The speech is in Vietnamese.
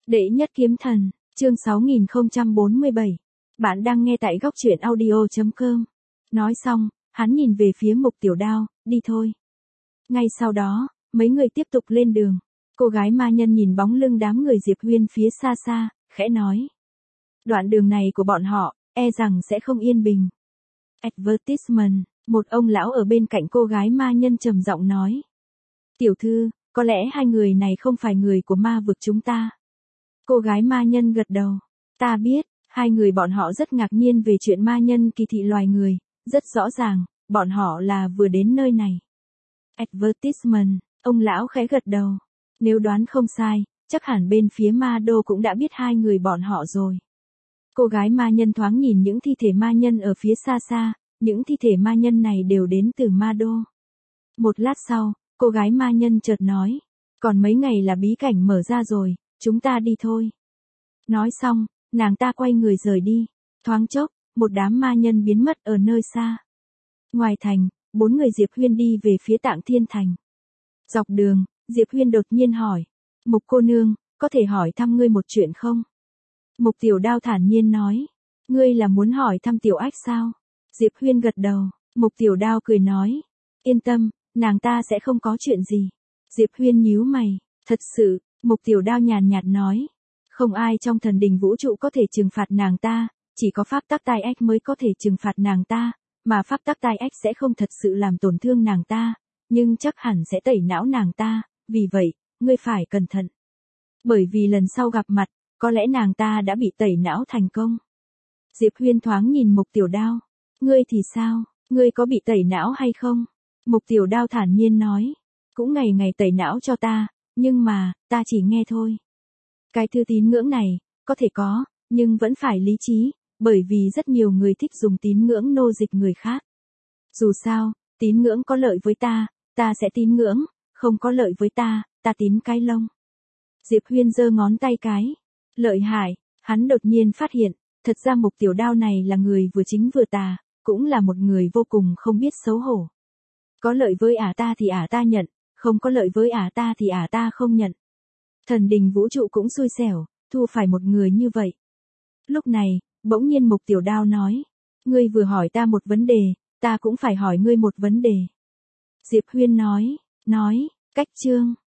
Đệ nhất kiếm thần, chương 6047. Bạn đang nghe tại góc truyện audio.com. Nói xong, hắn nhìn về phía Mục Tiểu Đao, đi thôi. Ngay sau đó, mấy người tiếp tục lên đường. Cô gái ma nhân nhìn bóng lưng đám người Diệp Huyên phía xa xa, khẽ nói. Đoạn đường này của bọn họ, e rằng sẽ không yên bình. Advertisement, một ông lão ở bên cạnh cô gái ma nhân trầm giọng nói. Tiểu thư, có lẽ hai người này không phải người của ma vực chúng ta. Cô gái ma nhân gật đầu. Ta biết, hai người bọn họ rất ngạc nhiên về chuyện ma nhân kỳ thị loài người, rất rõ ràng, bọn họ là vừa đến nơi này. Advertisement, ông lão khẽ gật đầu. Nếu đoán không sai, chắc hẳn bên phía ma đô cũng đã biết hai người bọn họ rồi. Cô gái ma nhân thoáng nhìn những thi thể ma nhân ở phía xa xa, những thi thể ma nhân này đều đến từ ma đô. Một lát sau, cô gái ma nhân chợt nói, còn mấy ngày là bí cảnh mở ra rồi, chúng ta đi thôi. Nói xong, nàng ta quay người rời đi, thoáng chốc, một đám ma nhân biến mất ở nơi xa. Ngoài thành, 4 người Diệp Huyên đi về phía Tạng Thiên Thành. Dọc đường, Diệp Huyên đột nhiên hỏi, Mục cô nương, có thể hỏi thăm ngươi một chuyện không? Mục Tiểu Đao thản nhiên nói, ngươi là muốn hỏi thăm Tiểu Ách sao? Diệp Huyên gật đầu, Mục Tiểu Đao cười nói, yên tâm, nàng ta sẽ không có chuyện gì. Diệp Huyên nhíu mày, thật sự, Mục Tiểu Đao nhàn nhạt nói, không ai trong thần đình vũ trụ có thể trừng phạt nàng ta, chỉ có pháp tắc tai ách mới có thể trừng phạt nàng ta, mà pháp tắc tai ách sẽ không thật sự làm tổn thương nàng ta, nhưng chắc hẳn sẽ tẩy não nàng ta, vì vậy, ngươi phải cẩn thận. Bởi vì lần sau gặp mặt, có lẽ nàng ta đã bị tẩy não thành công. Diệp Huyên thoáng nhìn Mục Tiểu Đao, ngươi thì sao, ngươi có bị tẩy não hay không? Mục Tiểu Đao thản nhiên nói, cũng ngày ngày tẩy não cho ta, nhưng mà, ta chỉ nghe thôi. Cái thư tín ngưỡng này, có thể có, nhưng vẫn phải lý trí, bởi vì rất nhiều người thích dùng tín ngưỡng nô dịch người khác. Dù sao, tín ngưỡng có lợi với ta sẽ tín ngưỡng, không có lợi với ta tín cái lông. Diệp Huyên giơ ngón tay cái. Lợi hại, hắn đột nhiên phát hiện, thật ra Mục Tiểu Đao này là người vừa chính vừa tà, cũng là một người vô cùng không biết xấu hổ. Có lợi với ta thì ta nhận, không có lợi với ta thì ta không nhận. Thần đình vũ trụ cũng xui xẻo, thu phải một người như vậy. Lúc này, bỗng nhiên Mục Tiểu Đao nói, ngươi vừa hỏi ta một vấn đề, ta cũng phải hỏi ngươi một vấn đề. Diệp Huyên nói, cách chương.